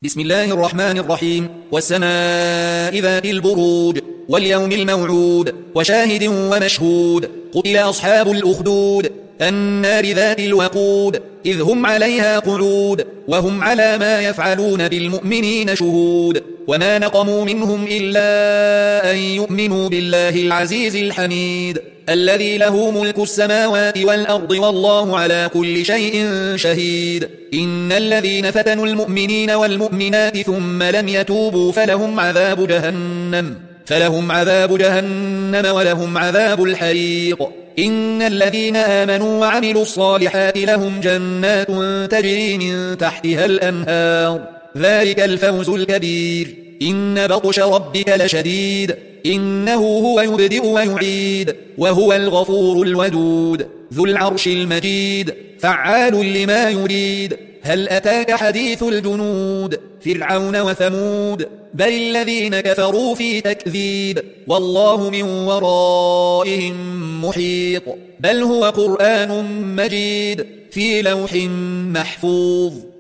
بسم الله الرحمن الرحيم. والسماء ذات البروج واليوم الموعود وشاهد ومشهود. قتل أصحاب الأخدود النار ذات الوقود إذ هم عليها قعود وهم على ما يفعلون بالمؤمنين شهود. وما نقموا منهم إلا أن يؤمنوا بالله العزيز الحميد الذي له ملك السماوات والأرض والله على كل شيء شهيد. إن الذين فتنوا المؤمنين والمؤمنات ثم لم يتوبوا فلهم عذاب جهنم ولهم عذاب الحريق. إن الذين آمنوا وعملوا الصالحات لهم جنات تجري من تحتها الأنهار ذلك الفوز الكبير. إن بطش ربك لشديد إنه هو يبدئ ويعيد وهو الغفور الودود ذو العرش المجيد فعال لما يريد. هل أتاك حديث الجنود فرعون وثمود بل الذين كفروا في تكذيب والله من ورائهم محيط. بل هو قرآن مجيد في لوح محفوظ.